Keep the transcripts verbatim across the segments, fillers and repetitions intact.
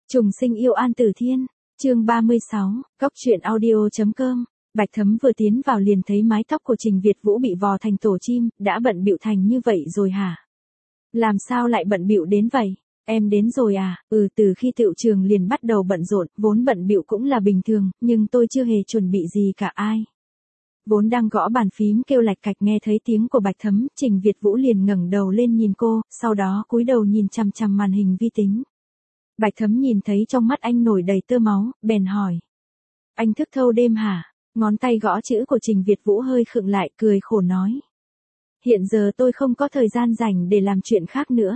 Trùng sinh yêu An Tử Thiên, chương ba mươi sáu, góc truyện audio.com. Bạch Thấm vừa tiến vào liền thấy mái tóc của Trình Việt Vũ bị vò thành tổ chim, đã bận bịu thành như vậy rồi hả? Làm sao lại bận bịu đến vậy? Em đến rồi à? Ừ, từ khi tựu trường liền bắt đầu bận rộn, vốn bận bịu cũng là bình thường, nhưng tôi chưa hề chuẩn bị gì cả ai. Vốn đang gõ bàn phím kêu lạch cạch nghe thấy tiếng của Bạch Thấm, Trình Việt Vũ liền ngẩng đầu lên nhìn cô, sau đó cúi đầu nhìn chằm chằm màn hình vi tính. Bạch Thấm nhìn thấy trong mắt anh nổi đầy tơ máu, bèn hỏi. Anh thức thâu đêm hả? Ngón tay gõ chữ của Trình Việt Vũ hơi khựng lại, cười khổ nói. Hiện giờ tôi không có thời gian rảnh để làm chuyện khác nữa.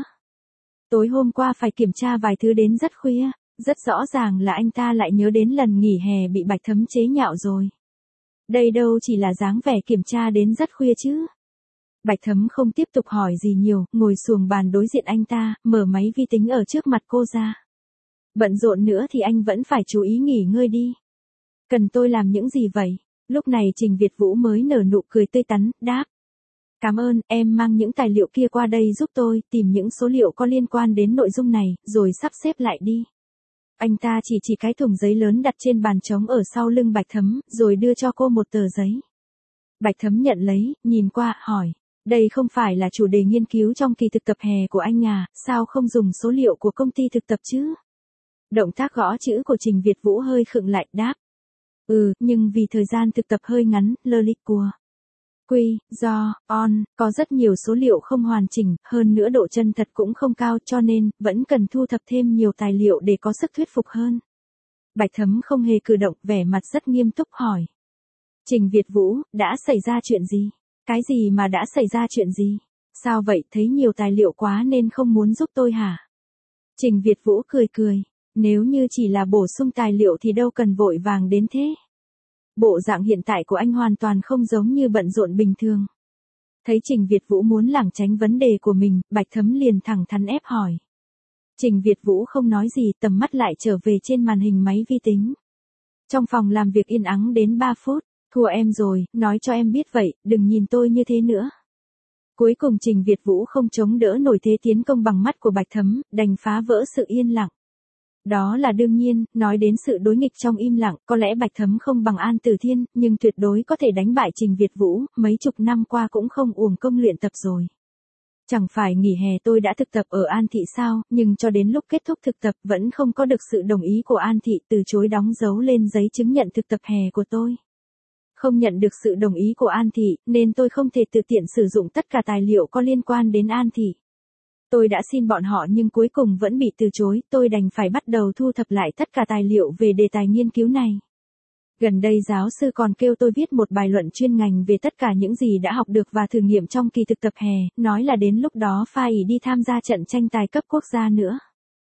Tối hôm qua phải kiểm tra vài thứ đến rất khuya, rất rõ ràng là anh ta lại nhớ đến lần nghỉ hè bị Bạch Thấm chế nhạo rồi. Đây đâu chỉ là dáng vẻ kiểm tra đến rất khuya chứ. Bạch Thấm không tiếp tục hỏi gì nhiều, ngồi xuồng bàn đối diện anh ta, mở máy vi tính ở trước mặt cô ra. Bận rộn nữa thì anh vẫn phải chú ý nghỉ ngơi đi. Cần tôi làm những gì vậy? Lúc này Trình Việt Vũ mới nở nụ cười tươi tắn, đáp. Cảm ơn, em mang những tài liệu kia qua đây giúp tôi, tìm những số liệu có liên quan đến nội dung này, rồi sắp xếp lại đi. Anh ta chỉ chỉ cái thùng giấy lớn đặt trên bàn trống ở sau lưng Bạch Thấm, rồi đưa cho cô một tờ giấy. Bạch Thấm nhận lấy, nhìn qua, hỏi. Đây không phải là chủ đề nghiên cứu trong kỳ thực tập hè của anh à, sao không dùng số liệu của công ty thực tập chứ? Động tác gõ chữ của Trình Việt Vũ hơi khựng lại, đáp. Ừ, nhưng vì thời gian thực tập hơi ngắn, lơ lịch của. Quy, do, on, có rất nhiều số liệu không hoàn chỉnh, hơn nữa độ chân thật cũng không cao cho nên, vẫn cần thu thập thêm nhiều tài liệu để có sức thuyết phục hơn. Bạch Thấm không hề cử động, vẻ mặt rất nghiêm túc hỏi. Trình Việt Vũ, đã xảy ra chuyện gì? Cái gì mà đã xảy ra chuyện gì? Sao vậy, thấy nhiều tài liệu quá nên không muốn giúp tôi hả? Trình Việt Vũ cười cười. Nếu như chỉ là bổ sung tài liệu thì đâu cần vội vàng đến thế. Bộ dạng hiện tại của anh hoàn toàn không giống như bận rộn bình thường. Thấy Trình Việt Vũ muốn lảng tránh vấn đề của mình, Bạch Thấm liền thẳng thắn ép hỏi. Trình Việt Vũ không nói gì, tầm mắt lại trở về trên màn hình máy vi tính. Trong phòng làm việc yên ắng đến ba phút, thua em rồi, nói cho em biết vậy, đừng nhìn tôi như thế nữa. Cuối cùng Trình Việt Vũ không chống đỡ nổi thế tiến công bằng mắt của Bạch Thấm, đành phá vỡ sự yên lặng. Đó là đương nhiên, nói đến sự đối nghịch trong im lặng, có lẽ Bạch Thấm không bằng An Tử Thiên, nhưng tuyệt đối có thể đánh bại Trình Việt Vũ, mấy chục năm qua cũng không uổng công luyện tập rồi. Chẳng phải nghỉ hè tôi đã thực tập ở An Thị sao, nhưng cho đến lúc kết thúc thực tập vẫn không có được sự đồng ý của An Thị, từ chối đóng dấu lên giấy chứng nhận thực tập hè của tôi. Không nhận được sự đồng ý của An Thị, nên tôi không thể tự tiện sử dụng tất cả tài liệu có liên quan đến An Thị. Tôi đã xin bọn họ nhưng cuối cùng vẫn bị từ chối, tôi đành phải bắt đầu thu thập lại tất cả tài liệu về đề tài nghiên cứu này. Gần đây giáo sư còn kêu tôi viết một bài luận chuyên ngành về tất cả những gì đã học được và thử nghiệm trong kỳ thực tập hè, nói là đến lúc đó phải đi tham gia trận tranh tài cấp quốc gia nữa.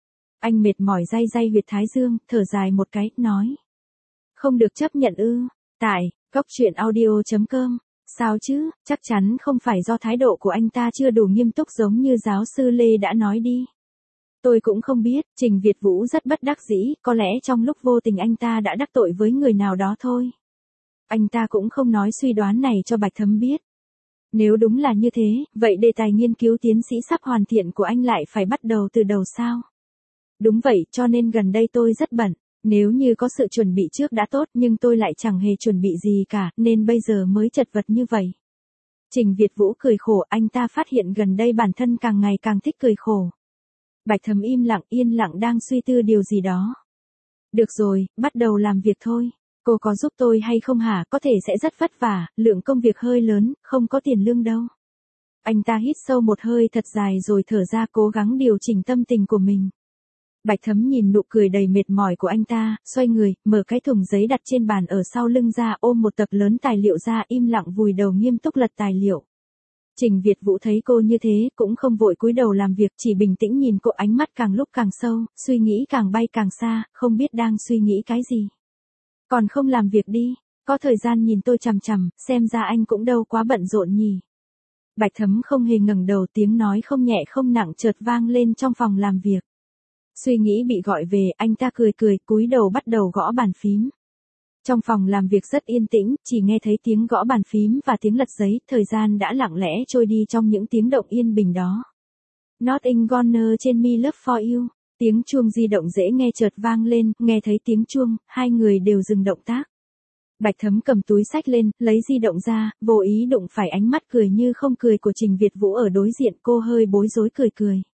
Anh mệt mỏi day day huyệt thái dương, thở dài một cái, nói. Không được chấp nhận ư, tại, góc truyện audio.com. Sao chứ, chắc chắn không phải do thái độ của anh ta chưa đủ nghiêm túc giống như giáo sư Lê đã nói đi. Tôi cũng không biết, Trình Việt Vũ rất bất đắc dĩ, có lẽ trong lúc vô tình anh ta đã đắc tội với người nào đó thôi. Anh ta cũng không nói suy đoán này cho Bạch Thấm biết. Nếu đúng là như thế, vậy đề tài nghiên cứu tiến sĩ sắp hoàn thiện của anh lại phải bắt đầu từ đầu sao? Đúng vậy, cho nên gần đây tôi rất bận. Nếu như có sự chuẩn bị trước đã tốt nhưng tôi lại chẳng hề chuẩn bị gì cả, nên bây giờ mới chật vật như vậy. Trình Việt Vũ cười khổ, anh ta phát hiện gần đây bản thân càng ngày càng thích cười khổ. Bạch Thấm im lặng yên lặng đang suy tư điều gì đó. Được rồi, bắt đầu làm việc thôi. Cô có giúp tôi hay không hả? Có thể sẽ rất vất vả, lượng công việc hơi lớn, không có tiền lương đâu. Anh ta hít sâu một hơi thật dài rồi thở ra, cố gắng điều chỉnh tâm tình của mình. Bạch Thấm nhìn nụ cười đầy mệt mỏi của anh ta, xoay người, mở cái thùng giấy đặt trên bàn ở sau lưng ra, ôm một tập lớn tài liệu ra, im lặng vùi đầu nghiêm túc lật tài liệu. Trình Việt Vũ thấy cô như thế, cũng không vội cúi đầu làm việc, chỉ bình tĩnh nhìn cô, ánh mắt càng lúc càng sâu, suy nghĩ càng bay càng xa, không biết đang suy nghĩ cái gì. Còn không làm việc đi, có thời gian nhìn tôi chằm chằm, xem ra anh cũng đâu quá bận rộn nhỉ. Bạch Thấm không hề ngẩng đầu, tiếng nói không nhẹ không nặng chợt vang lên trong phòng làm việc. Suy nghĩ bị gọi về, anh ta cười cười, cúi đầu bắt đầu gõ bàn phím. Trong phòng làm việc rất yên tĩnh, chỉ nghe thấy tiếng gõ bàn phím và tiếng lật giấy, thời gian đã lặng lẽ trôi đi trong những tiếng động yên bình đó. Nothing gonna change me love for you. Tiếng chuông di động dễ nghe chợt vang lên, nghe thấy tiếng chuông, hai người đều dừng động tác. Bạch Thấm cầm túi xách lên, lấy di động ra, vô ý đụng phải ánh mắt cười như không cười của Trình Việt Vũ ở đối diện, cô hơi bối rối cười cười.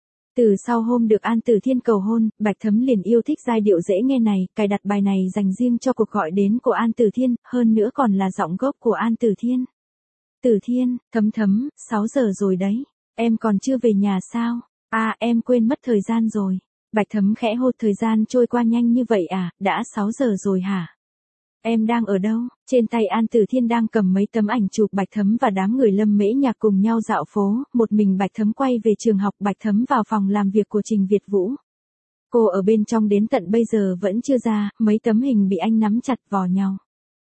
Từ sau hôm được An Tử Thiên cầu hôn, Bạch Thấm liền yêu thích giai điệu dễ nghe này, cài đặt bài này dành riêng cho cuộc gọi đến của An Tử Thiên, hơn nữa còn là giọng gốc của An Tử Thiên. Tử Thiên, Thấm Thấm, sáu giờ rồi đấy, em còn chưa về nhà sao? À, em quên mất thời gian rồi. Bạch Thấm khẽ hô, thời gian trôi qua nhanh như vậy à, đã sáu giờ rồi hả? Em đang ở đâu? Trên tay An Tử Thiên đang cầm mấy tấm ảnh chụp Bạch Thấm và đám người Lâm Mễ Nhạc cùng nhau dạo phố, một mình Bạch Thấm quay về trường học, Bạch Thấm vào phòng làm việc của Trình Việt Vũ. Cô ở bên trong đến tận bây giờ vẫn chưa ra, mấy tấm hình bị anh nắm chặt vò nhau.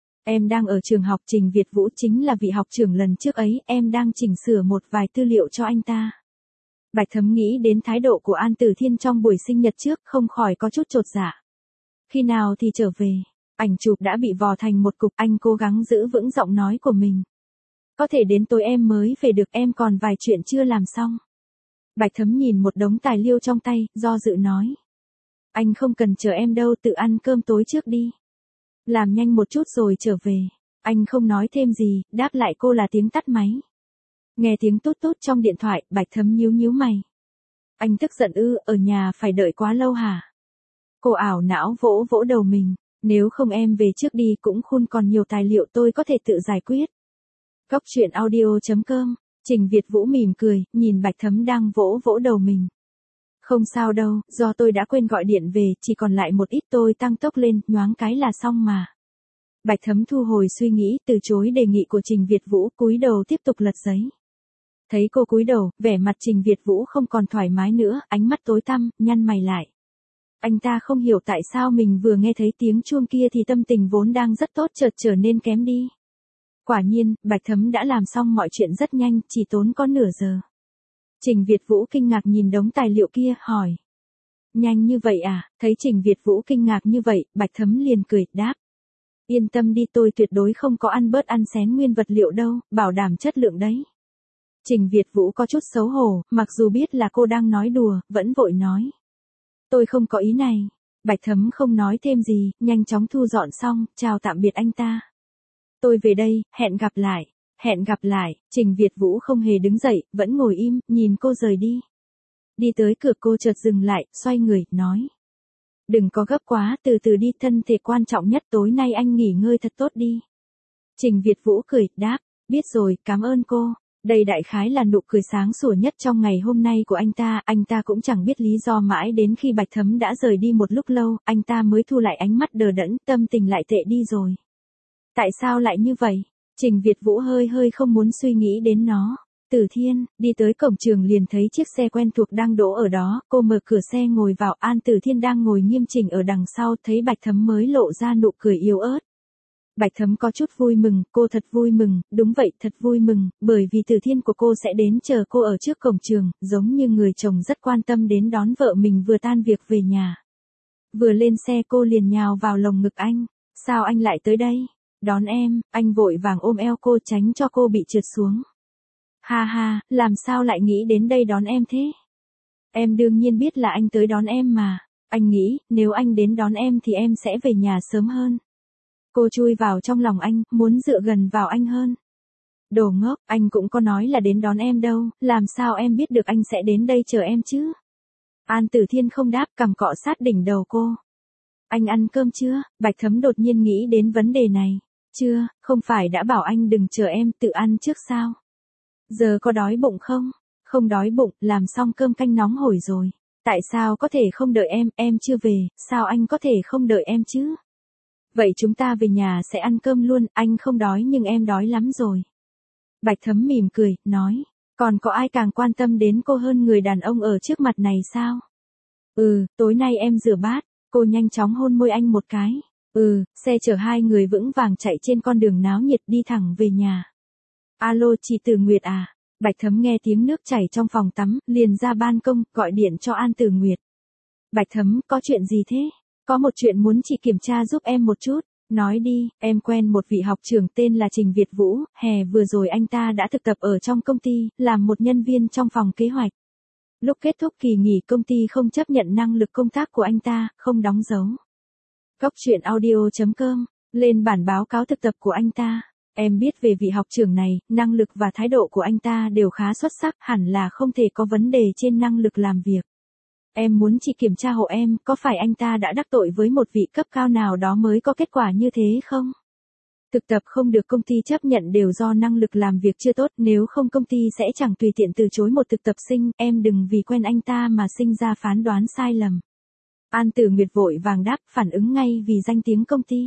Em đang ở trường học, Trình Việt Vũ chính là vị học trưởng lần trước ấy, em đang chỉnh sửa một vài tư liệu cho anh ta. Bạch Thấm nghĩ đến thái độ của An Tử Thiên trong buổi sinh nhật trước, không khỏi có chút chột dạ. Khi nào thì trở về? Ảnh chụp đã bị vò thành một cục, anh cố gắng giữ vững giọng nói của mình. Có thể đến tối em mới về được, em còn vài chuyện chưa làm xong. Bạch Thấm nhìn một đống tài liệu trong tay, do dự nói. Anh không cần chờ em đâu, tự ăn cơm tối trước đi. Làm nhanh một chút rồi trở về. Anh không nói thêm gì, đáp lại cô là tiếng tắt máy. Nghe tiếng tút tút trong điện thoại, Bạch Thấm nhíu nhíu mày. Anh tức giận ư, ở nhà phải đợi quá lâu hả? Cô ảo não vỗ vỗ đầu mình. Nếu không em về trước đi, cũng khôn còn nhiều tài liệu tôi có thể tự giải quyết. Góc truyện audio chấm com, Trình Việt Vũ mỉm cười, nhìn Bạch Thấm đang vỗ vỗ đầu mình. Không sao đâu, do tôi đã quên gọi điện về, chỉ còn lại một ít, tôi tăng tốc lên, nhoáng cái là xong mà. Bạch Thấm thu hồi suy nghĩ, từ chối đề nghị của Trình Việt Vũ, cúi đầu tiếp tục lật giấy. Thấy cô cúi đầu, vẻ mặt Trình Việt Vũ không còn thoải mái nữa, ánh mắt tối tăm, nhăn mày lại. Anh ta không hiểu tại sao mình vừa nghe thấy tiếng chuông kia thì tâm tình vốn đang rất tốt chợt trở nên kém đi. Quả nhiên, Bạch Thấm đã làm xong mọi chuyện rất nhanh, chỉ tốn có nửa giờ. Trình Việt Vũ kinh ngạc nhìn đống tài liệu kia, hỏi. Nhanh như vậy à? Thấy Trình Việt Vũ kinh ngạc như vậy, Bạch Thấm liền cười, đáp. Yên tâm đi, tôi tuyệt đối không có ăn bớt ăn xén nguyên vật liệu đâu, bảo đảm chất lượng đấy. Trình Việt Vũ có chút xấu hổ, mặc dù biết là cô đang nói đùa, vẫn vội nói. Tôi không có ý này. Bạch Thấm không nói thêm gì, nhanh chóng thu dọn xong, chào tạm biệt anh ta. Tôi về đây, hẹn gặp lại. Hẹn gặp lại, Trình Việt Vũ không hề đứng dậy, vẫn ngồi im, nhìn cô rời đi. Đi tới cửa cô chợt dừng lại, xoay người, nói. Đừng có gấp quá, từ từ đi, thân thể quan trọng nhất, tối nay anh nghỉ ngơi thật tốt đi. Trình Việt Vũ cười, đáp, biết rồi, cảm ơn cô. Đây đại khái là nụ cười sáng sủa nhất trong ngày hôm nay của anh ta, anh ta cũng chẳng biết lý do mãi đến khi Bạch Thấm đã rời đi một lúc lâu, anh ta mới thu lại ánh mắt đờ đẫn, tâm tình lại tệ đi rồi. Tại sao lại như vậy? Trình Việt Vũ hơi hơi không muốn suy nghĩ đến nó. Tử Thiên, đi tới cổng trường liền thấy chiếc xe quen thuộc đang đỗ ở đó, cô mở cửa xe ngồi vào, An Tử Thiên đang ngồi nghiêm chỉnh ở đằng sau, thấy Bạch Thấm mới lộ ra nụ cười yếu ớt. Bạch Thấm có chút vui mừng, cô thật vui mừng, đúng vậy, thật vui mừng, bởi vì Tử Thiên của cô sẽ đến chờ cô ở trước cổng trường, giống như người chồng rất quan tâm đến đón vợ mình vừa tan việc về nhà. Vừa lên xe cô liền nhào vào lồng ngực anh, sao anh lại tới đây? Đón em, anh vội vàng ôm eo cô tránh cho cô bị trượt xuống. Ha ha, làm sao lại nghĩ đến đây đón em thế? Em đương nhiên biết là anh tới đón em mà, anh nghĩ, nếu anh đến đón em thì em sẽ về nhà sớm hơn. Cô chui vào trong lòng anh, muốn dựa gần vào anh hơn. Đồ ngốc, anh cũng có nói là đến đón em đâu, làm sao em biết được anh sẽ đến đây chờ em chứ? An Tử Thiên không đáp, cằm cọ sát đỉnh đầu cô. Anh ăn cơm chưa? Bạch Thấm đột nhiên nghĩ đến vấn đề này. Chưa, không phải đã bảo anh đừng chờ em, tự ăn trước sao? Giờ có đói bụng không? Không đói bụng, làm xong cơm canh nóng hổi rồi. Tại sao có thể không đợi em, em chưa về, sao anh có thể không đợi em chứ? Vậy chúng ta về nhà sẽ ăn cơm luôn, anh không đói nhưng em đói lắm rồi. Bạch Thấm mỉm cười, nói, còn có ai càng quan tâm đến cô hơn người đàn ông ở trước mặt này sao? Ừ, tối nay em rửa bát, cô nhanh chóng hôn môi anh một cái. Ừ, xe chở hai người vững vàng chạy trên con đường náo nhiệt đi thẳng về nhà. Alo, chị Tử Nguyệt à? Bạch Thấm nghe tiếng nước chảy trong phòng tắm, liền ra ban công, gọi điện cho An Tử Nguyệt. Bạch Thấm, có chuyện gì thế? Có một chuyện muốn chị kiểm tra giúp em một chút. Nói đi, em quen một vị học trưởng tên là Trình Việt Vũ, hè vừa rồi anh ta đã thực tập ở trong công ty, làm một nhân viên trong phòng kế hoạch. Lúc kết thúc kỳ nghỉ công ty không chấp nhận năng lực công tác của anh ta, không đóng dấu. Góc truyện audio chấm com, lên bản báo cáo thực tập của anh ta. Em biết về vị học trưởng này, năng lực và thái độ của anh ta đều khá xuất sắc, hẳn là không thể có vấn đề trên năng lực làm việc. Em muốn chị kiểm tra hộ em, có phải anh ta đã đắc tội với một vị cấp cao nào đó mới có kết quả như thế không? Thực tập không được công ty chấp nhận đều do năng lực làm việc chưa tốt, nếu không công ty sẽ chẳng tùy tiện từ chối một thực tập sinh, em đừng vì quen anh ta mà sinh ra phán đoán sai lầm. An Tử Nguyệt vội vàng đáp, phản ứng ngay vì danh tiếng công ty.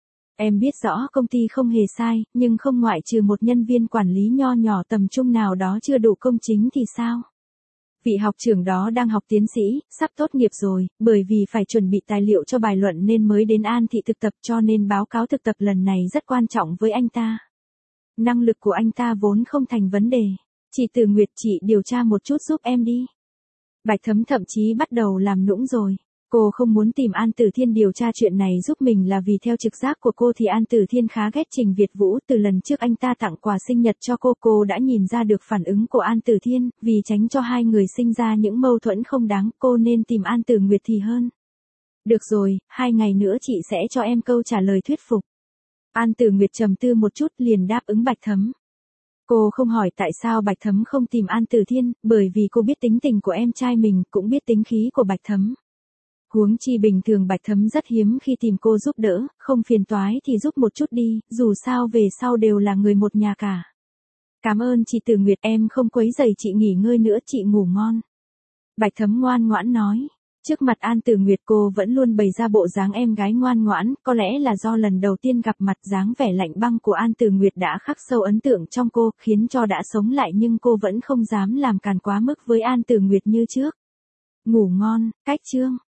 Em biết rõ công ty không hề sai, nhưng không ngoại trừ một nhân viên quản lý nho nhỏ tầm trung nào đó chưa đủ công chính thì sao? Vị học trưởng đó đang học tiến sĩ, sắp tốt nghiệp rồi, bởi vì phải chuẩn bị tài liệu cho bài luận nên mới đến An Thị thực tập, cho nên báo cáo thực tập lần này rất quan trọng với anh ta. Năng lực của anh ta vốn không thành vấn đề. Chị Tử Nguyệt, chị điều tra một chút giúp em đi. Bạch Thấm thậm chí bắt đầu làm nũng rồi. Cô không muốn tìm An Tử Thiên điều tra chuyện này giúp mình là vì theo trực giác của cô thì An Tử Thiên khá ghét Trình Việt Vũ. Từ lần trước anh ta tặng quà sinh nhật cho cô, cô đã nhìn ra được phản ứng của An Tử Thiên, vì tránh cho hai người sinh ra những mâu thuẫn không đáng, cô nên tìm An Tử Nguyệt thì hơn. Được rồi, hai ngày nữa chị sẽ cho em câu trả lời thuyết phục. An Tử Nguyệt trầm tư một chút liền đáp ứng Bạch Thấm. Cô không hỏi tại sao Bạch Thấm không tìm An Tử Thiên, bởi vì cô biết tính tình của em trai mình, cũng biết tính khí của Bạch Thấm. Huống chi bình thường Bạch Thấm rất hiếm khi tìm cô giúp đỡ, không phiền toái thì giúp một chút đi, dù sao về sau đều là người một nhà cả. Cảm ơn chị Tử Nguyệt, em không quấy rầy chị nghỉ ngơi nữa, chị ngủ ngon. Bạch Thấm ngoan ngoãn nói. Trước mặt An Tử Nguyệt cô vẫn luôn bày ra bộ dáng em gái ngoan ngoãn, có lẽ là do lần đầu tiên gặp mặt dáng vẻ lạnh băng của An Tử Nguyệt đã khắc sâu ấn tượng trong cô, khiến cho đã sống lại nhưng cô vẫn không dám làm càn quá mức với An Tử Nguyệt như trước. Ngủ ngon, cách chương.